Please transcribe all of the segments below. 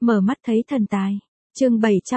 Mở mắt thấy thần tài. Chương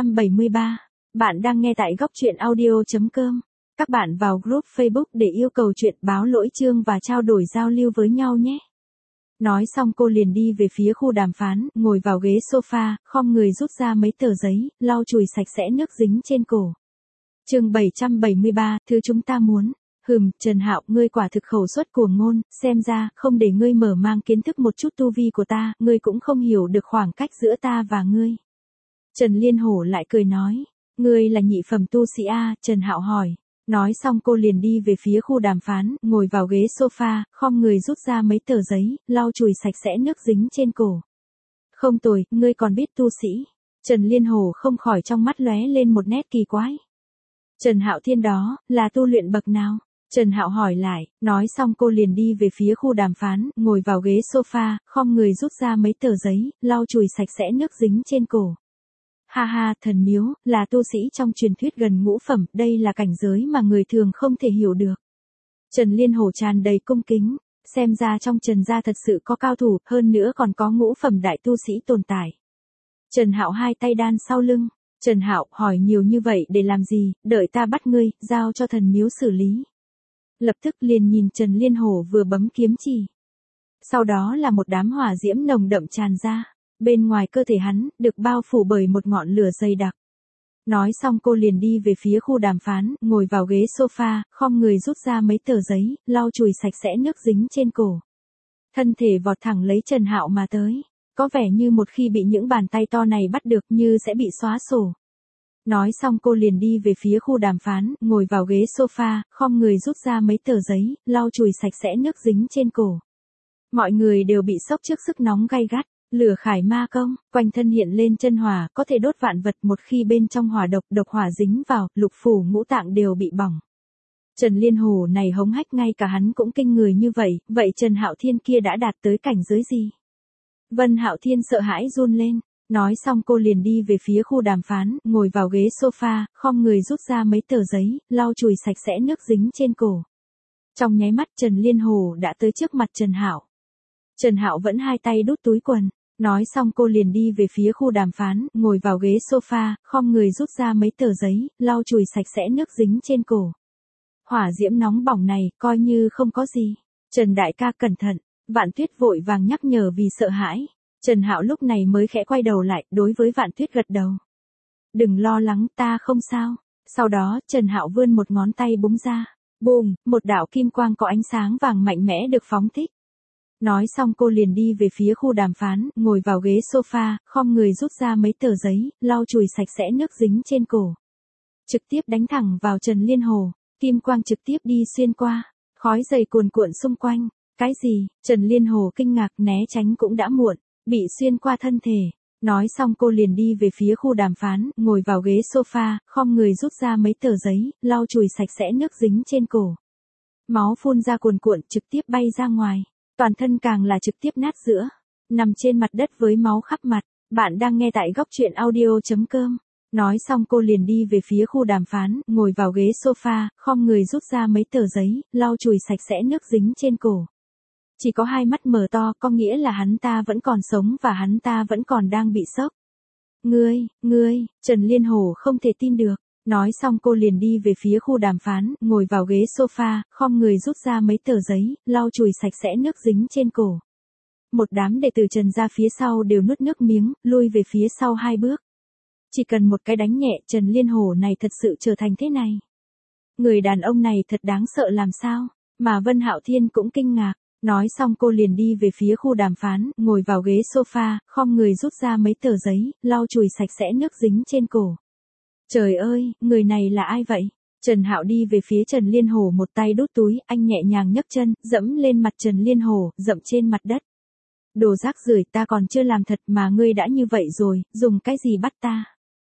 773. Bạn đang nghe tại góc truyện audio.com. Các bạn vào group Facebook để yêu cầu chuyện báo lỗi chương và trao đổi giao lưu với nhau nhé. Nói xong cô liền đi về phía khu đàm phán, ngồi vào ghế sofa, khom người rút ra mấy tờ giấy, lau chùi sạch sẽ nước dính trên cổ. Chương 773, thứ chúng ta muốn. Trần Hạo, ngươi quả thực khẩu suất cuồng ngôn, xem ra, không để ngươi mở mang kiến thức một chút tu vi của ta, ngươi cũng không hiểu được khoảng cách giữa ta và ngươi. Trần Liên Hổ lại cười nói, ngươi là nhị phẩm tu sĩ A, Trần Hạo hỏi. Nói xong cô liền đi về phía khu đàm phán, ngồi vào ghế sofa, khom người rút ra mấy tờ giấy, lau chùi sạch sẽ nước dính trên cổ. Không tồi, ngươi còn biết tu sĩ. Trần Liên Hổ không khỏi trong mắt lóe lên một nét kỳ quái. Trần Hạo Thiên đó, là tu luyện bậc nào? Trần Hạo hỏi lại, nói xong cô liền đi về phía khu đàm phán, ngồi vào ghế sofa, khom người rút ra mấy tờ giấy, lau chùi sạch sẽ nước dính trên cổ. Ha ha, thần miếu, là tu sĩ trong truyền thuyết gần ngũ phẩm, đây là cảnh giới mà người thường không thể hiểu được. Trần Liên Hổ tràn đầy cung kính, xem ra trong Trần gia thật sự có cao thủ, hơn nữa còn có ngũ phẩm đại tu sĩ tồn tại. Trần Hạo hai tay đan sau lưng. Trần Hạo, hỏi nhiều như vậy để làm gì, đợi ta bắt ngươi, giao cho thần miếu xử lý. Lập tức liền nhìn Trần Liên Hổ vừa bấm kiếm chỉ. Sau đó là một đám hỏa diễm nồng đậm tràn ra, bên ngoài cơ thể hắn, được bao phủ bởi một ngọn lửa dày đặc. Nói xong cô liền đi về phía khu đàm phán, ngồi vào ghế sofa, khom người rút ra mấy tờ giấy, lau chùi sạch sẽ nước dính trên cổ. Thân thể vọt thẳng lấy Trần Hạo mà tới, có vẻ như một khi bị những bàn tay to này bắt được như sẽ bị xóa sổ. Nói xong cô liền đi về phía khu đàm phán, ngồi vào ghế sofa, khom người rút ra mấy tờ giấy, lau chùi sạch sẽ nước dính trên cổ. Mọi người đều bị sốc trước sức nóng gay gắt, lửa khải ma công, quanh thân hiện lên chân hỏa, có thể đốt vạn vật, một khi bên trong hỏa độc hỏa dính vào, lục phủ ngũ tạng đều bị bỏng. Trần Liên Hổ này hống hách ngay cả hắn cũng kinh người như vậy Trần Hạo Thiên kia đã đạt tới cảnh giới gì? Vân Hạo Thiên sợ hãi run lên. Nói xong cô liền đi về phía khu đàm phán, ngồi vào ghế sofa, khom người rút ra mấy tờ giấy, lau chùi sạch sẽ nước dính trên cổ. Trong nháy mắt Trần Liên Hổ đã tới trước mặt Trần Hạo. Trần Hạo vẫn hai tay đút túi quần. Nói xong cô liền đi về phía khu đàm phán, ngồi vào ghế sofa, khom người rút ra mấy tờ giấy, lau chùi sạch sẽ nước dính trên cổ. Hỏa diễm nóng bỏng này, coi như không có gì. Trần đại ca cẩn thận, Vạn Tuyết vội vàng nhắc nhở vì sợ hãi. Trần Hạo lúc này mới khẽ quay đầu lại, đối với Vạn Tuyết gật đầu. Đừng lo lắng, ta không sao. Sau đó, Trần Hạo vươn một ngón tay búng ra. Bùm, một đạo kim quang có ánh sáng vàng mạnh mẽ được phóng thích. Nói xong cô liền đi về phía khu đàm phán, ngồi vào ghế sofa, khom người rút ra mấy tờ giấy, lau chùi sạch sẽ nước dính trên cổ. Trực tiếp đánh thẳng vào Trần Liên Hổ, kim quang trực tiếp đi xuyên qua, khói dày cuồn cuộn xung quanh. Cái gì? Trần Liên Hổ kinh ngạc, né tránh cũng đã muộn. Bị xuyên qua thân thể. Nói xong cô liền đi về phía khu đàm phán, ngồi vào ghế sofa, khom người rút ra mấy tờ giấy, lau chùi sạch sẽ nước dính trên cổ. Máu phun ra cuồn cuộn trực tiếp bay ra ngoài. Toàn thân càng là trực tiếp nát giữa. Nằm trên mặt đất với máu khắp mặt. Bạn đang nghe tại góc truyện audio.com. Nói xong cô liền đi về phía khu đàm phán, ngồi vào ghế sofa, khom người rút ra mấy tờ giấy, lau chùi sạch sẽ nước dính trên cổ. Chỉ có hai mắt mở to, có nghĩa là hắn ta vẫn còn sống và hắn ta vẫn còn đang bị sốc. Ngươi, Trần Liên Hổ không thể tin được. Nói xong cô liền đi về phía khu đàm phán, ngồi vào ghế sofa, khom người rút ra mấy tờ giấy, lau chùi sạch sẽ nước dính trên cổ. Một đám đệ tử Trần ra phía sau đều nuốt nước miếng, lui về phía sau hai bước. Chỉ cần một cái đánh nhẹ, Trần Liên Hổ này thật sự trở thành thế này. Người đàn ông này thật đáng sợ làm sao, mà Vân Hạo Thiên cũng kinh ngạc. Nói xong cô liền đi về phía khu đàm phán, ngồi vào ghế sofa, khom người rút ra mấy tờ giấy, lau chùi sạch sẽ nước dính trên cổ. Trời ơi, người này là ai vậy? Trần Hạo đi về phía Trần Liên Hổ, một tay đút túi, anh nhẹ nhàng nhấc chân, dẫm lên mặt Trần Liên Hổ, dậm trên mặt đất. Đồ rác rưởi, ta còn chưa làm thật mà ngươi đã như vậy rồi, dùng cái gì bắt ta?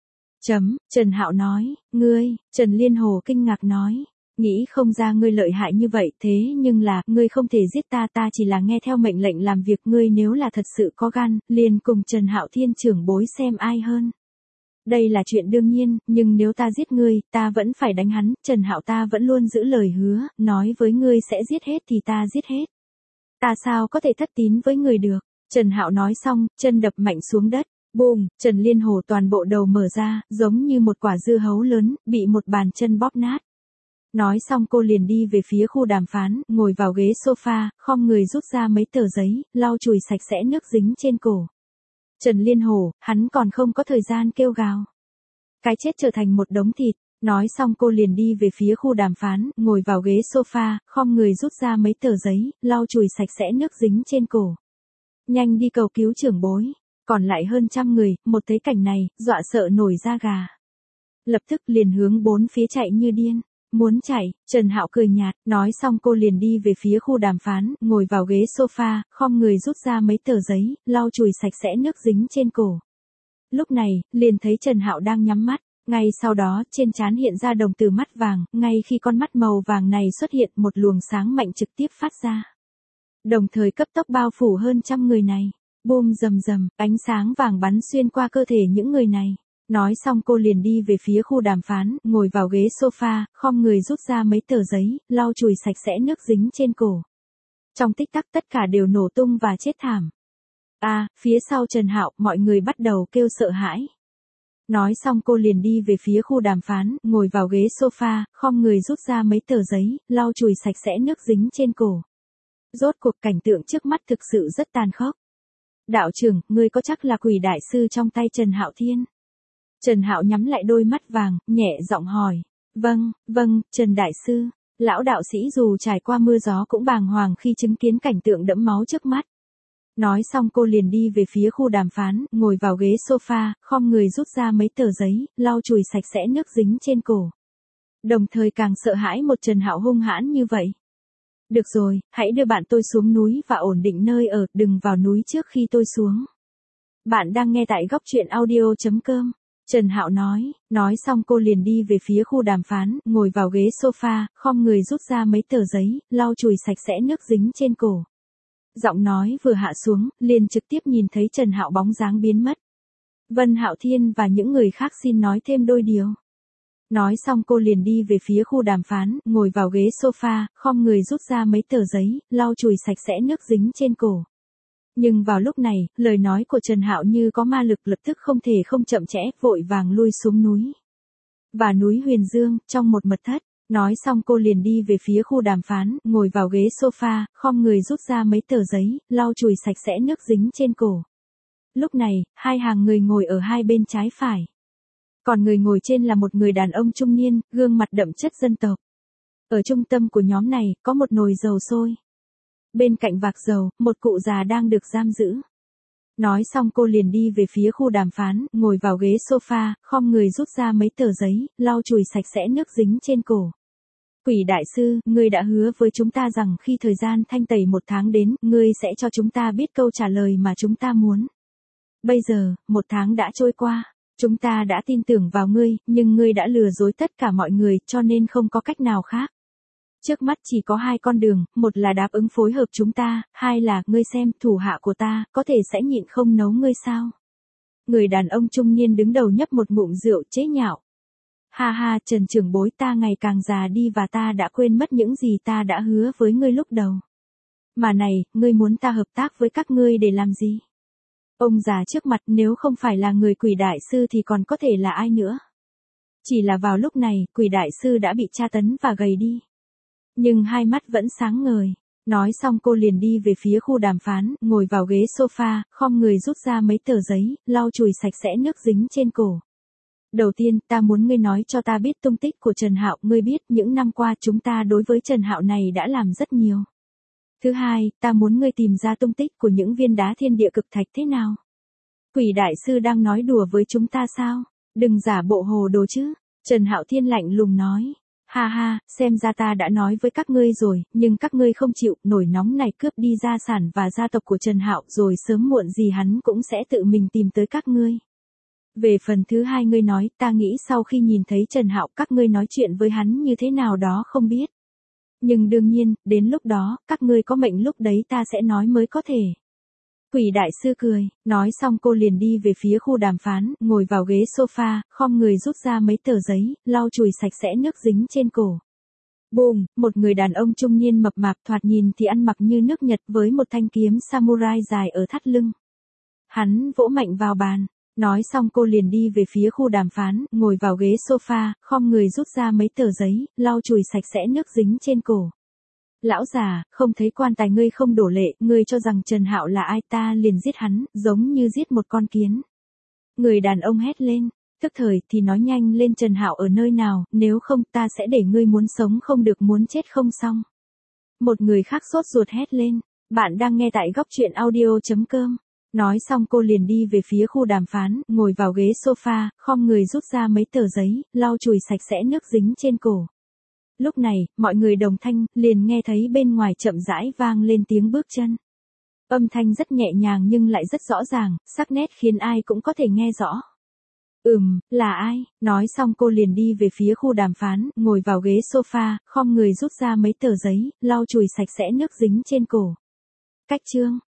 Trần Hạo nói, Trần Liên Hổ kinh ngạc nói. Nghĩ không ra ngươi lợi hại như vậy, thế nhưng là, ngươi không thể giết ta, ta chỉ là nghe theo mệnh lệnh làm việc, ngươi nếu là thật sự có gan, liền cùng Trần Hạo Thiên trưởng bối xem ai hơn. Đây là chuyện đương nhiên, nhưng nếu ta giết ngươi, ta vẫn phải đánh hắn, Trần Hạo ta vẫn luôn giữ lời hứa, nói với ngươi sẽ giết hết thì ta giết hết. Ta sao có thể thất tín với người được? Trần Hạo nói xong, chân đập mạnh xuống đất, Bùm, Trần Liên Hổ toàn bộ đầu mở ra, giống như một quả dưa hấu lớn, bị một bàn chân bóp nát. Nói xong cô liền đi về phía khu đàm phán, ngồi vào ghế sofa, khom người rút ra mấy tờ giấy, lau chùi sạch sẽ nước dính trên cổ. Trần Liên Hổ, hắn còn không có thời gian kêu gào. Cái chết trở thành một đống thịt. Nói xong cô liền đi về phía khu đàm phán, ngồi vào ghế sofa, khom người rút ra mấy tờ giấy, lau chùi sạch sẽ nước dính trên cổ. Nhanh đi cầu cứu trưởng bối. Còn lại hơn 100 người, một thấy cảnh này, dọa sợ nổi da gà. Lập tức liền hướng bốn phía chạy như điên. Muốn chạy, Trần Hạo cười nhạt, nói xong cô liền đi về phía khu đàm phán, ngồi vào ghế sofa, khom người rút ra mấy tờ giấy, lau chùi sạch sẽ nước dính trên cổ. Lúc này, liền thấy Trần Hạo đang nhắm mắt, ngay sau đó, trên trán hiện ra đồng tử mắt vàng, ngay khi con mắt màu vàng này xuất hiện một luồng sáng mạnh trực tiếp phát ra. Đồng thời cấp tốc bao phủ hơn 100 người này. Bùm rầm rầm, ánh sáng vàng bắn xuyên qua cơ thể những người này. Nói xong cô liền đi về phía khu đàm phán, ngồi vào ghế sofa, khom người rút ra mấy tờ giấy, lau chùi sạch sẽ nước dính trên cổ. Trong tích tắc tất cả đều nổ tung và chết thảm. Phía sau Trần Hạo, mọi người bắt đầu kêu sợ hãi. Nói xong cô liền đi về phía khu đàm phán, ngồi vào ghế sofa, khom người rút ra mấy tờ giấy, lau chùi sạch sẽ nước dính trên cổ. Rốt cuộc cảnh tượng trước mắt thực sự rất tàn khốc. Đạo trưởng, ngươi có chắc là quỷ đại sư trong tay Trần Hạo Thiên? Trần Hạo nhắm lại đôi mắt vàng, nhẹ giọng hỏi. Vâng, Trần Đại Sư. Lão đạo sĩ dù trải qua mưa gió cũng bàng hoàng khi chứng kiến cảnh tượng đẫm máu trước mắt. Nói xong cô liền đi về phía khu đàm phán, ngồi vào ghế sofa, khom người rút ra mấy tờ giấy, lau chùi sạch sẽ nước dính trên cổ. Đồng thời càng sợ hãi một Trần Hạo hung hãn như vậy. Được rồi, hãy đưa bạn tôi xuống núi và ổn định nơi ở, đừng vào núi trước khi tôi xuống. Bạn đang nghe tại góc truyện audio.com. Trần Hạo nói xong cô liền đi về phía khu đàm phán, ngồi vào ghế sofa, khom người rút ra mấy tờ giấy, lau chùi sạch sẽ nước dính trên cổ. Giọng nói vừa hạ xuống, liền trực tiếp nhìn thấy Trần Hạo bóng dáng biến mất. Vân Hạo Thiên và những người khác xin nói thêm đôi điều. Nói xong cô liền đi về phía khu đàm phán, ngồi vào ghế sofa, khom người rút ra mấy tờ giấy, lau chùi sạch sẽ nước dính trên cổ. Nhưng vào lúc này, lời nói của Trần Hạo như có ma lực lập tức không thể không chậm trễ, vội vàng lui xuống núi. Và núi Huyền Dương, trong một mật thất. Nói xong cô liền đi về phía khu đàm phán, ngồi vào ghế sofa, khom người rút ra mấy tờ giấy, lau chùi sạch sẽ nước dính trên cổ. Lúc này, hai hàng người ngồi ở hai bên trái phải. Còn người ngồi trên là một người đàn ông trung niên, gương mặt đậm chất dân tộc. Ở trung tâm của nhóm này, có một nồi dầu sôi. Bên cạnh vạc dầu, một cụ già đang được giam giữ. Nói xong cô liền đi về phía khu đàm phán, ngồi vào ghế sofa, khom người rút ra mấy tờ giấy, lau chùi sạch sẽ nước dính trên cổ. Quỷ đại sư, ngươi đã hứa với chúng ta rằng khi thời gian thanh tẩy 1 tháng đến, ngươi sẽ cho chúng ta biết câu trả lời mà chúng ta muốn. Bây giờ, 1 tháng đã trôi qua. Chúng ta đã tin tưởng vào ngươi, nhưng ngươi đã lừa dối tất cả mọi người, cho nên không có cách nào khác. Trước mắt chỉ có 2 con đường, một là đáp ứng phối hợp chúng ta, 2 là, ngươi xem, thủ hạ của ta, có thể sẽ nhịn không nấu ngươi sao? Người đàn ông trung niên đứng đầu nhấp một ngụm rượu chế nhạo. Ha, Trần trưởng bối, ta ngày càng già đi và ta đã quên mất những gì ta đã hứa với ngươi lúc đầu. Mà này, ngươi muốn ta hợp tác với các ngươi để làm gì? Ông già trước mặt nếu không phải là người quỷ đại sư thì còn có thể là ai nữa? Chỉ là vào lúc này, quỷ đại sư đã bị tra tấn và gầy đi. Nhưng hai mắt vẫn sáng ngời. Nói xong cô liền đi về phía khu đàm phán, ngồi vào ghế sofa, khom người rút ra mấy tờ giấy, lau chùi sạch sẽ nước dính trên cổ. Đầu tiên, ta muốn ngươi nói cho ta biết tung tích của Trần Hạo, ngươi biết những năm qua chúng ta đối với Trần Hạo này đã làm rất nhiều. Thứ hai, ta muốn ngươi tìm ra tung tích của những viên đá thiên địa cực thạch thế nào. Quỷ đại sư đang nói đùa với chúng ta sao? Đừng giả bộ hồ đồ chứ. Trần Hạo Thiên lạnh lùng nói. Ha, xem ra ta đã nói với các ngươi rồi, nhưng các ngươi không chịu, nổi nóng này cướp đi gia sản và gia tộc của Trần Hạo rồi sớm muộn gì hắn cũng sẽ tự mình tìm tới các ngươi. Về phần thứ hai ngươi nói, ta nghĩ sau khi nhìn thấy Trần Hạo các ngươi nói chuyện với hắn như thế nào đó không biết. Nhưng đương nhiên, đến lúc đó, các ngươi có mệnh lúc đấy ta sẽ nói mới có thể. Quỷ đại sư cười, nói xong cô liền đi về phía khu đàm phán, ngồi vào ghế sofa, khom người rút ra mấy tờ giấy, lau chùi sạch sẽ nước dính trên cổ. Bùm, một người đàn ông trung niên mập mạp thoạt nhìn thì ăn mặc như nước Nhật với một thanh kiếm samurai dài ở thắt lưng. Hắn vỗ mạnh vào bàn. Nói xong cô liền đi về phía khu đàm phán, ngồi vào ghế sofa, khom người rút ra mấy tờ giấy, lau chùi sạch sẽ nước dính trên cổ. Lão già, không thấy quan tài ngươi không đổ lệ, ngươi cho rằng Trần Hạo là ai, ta liền giết hắn, giống như giết một con kiến. Người đàn ông hét lên, tức thời thì nói nhanh lên, Trần Hạo ở nơi nào, nếu không ta sẽ để ngươi muốn sống không được muốn chết không xong. Một người khác sốt ruột hét lên, bạn đang nghe tại góc truyện audio.com. Nói xong cô liền đi về phía khu đàm phán, ngồi vào ghế sofa, khom người rút ra mấy tờ giấy, lau chùi sạch sẽ nước dính trên cổ. Lúc này, mọi người đồng thanh, liền nghe thấy bên ngoài chậm rãi vang lên tiếng bước chân. Âm thanh rất nhẹ nhàng nhưng lại rất rõ ràng, sắc nét khiến ai cũng có thể nghe rõ. Là ai? Nói xong cô liền đi về phía khu đàm phán, ngồi vào ghế sofa, khom người rút ra mấy tờ giấy, lau chùi sạch sẽ nước dính trên cổ. Cách chương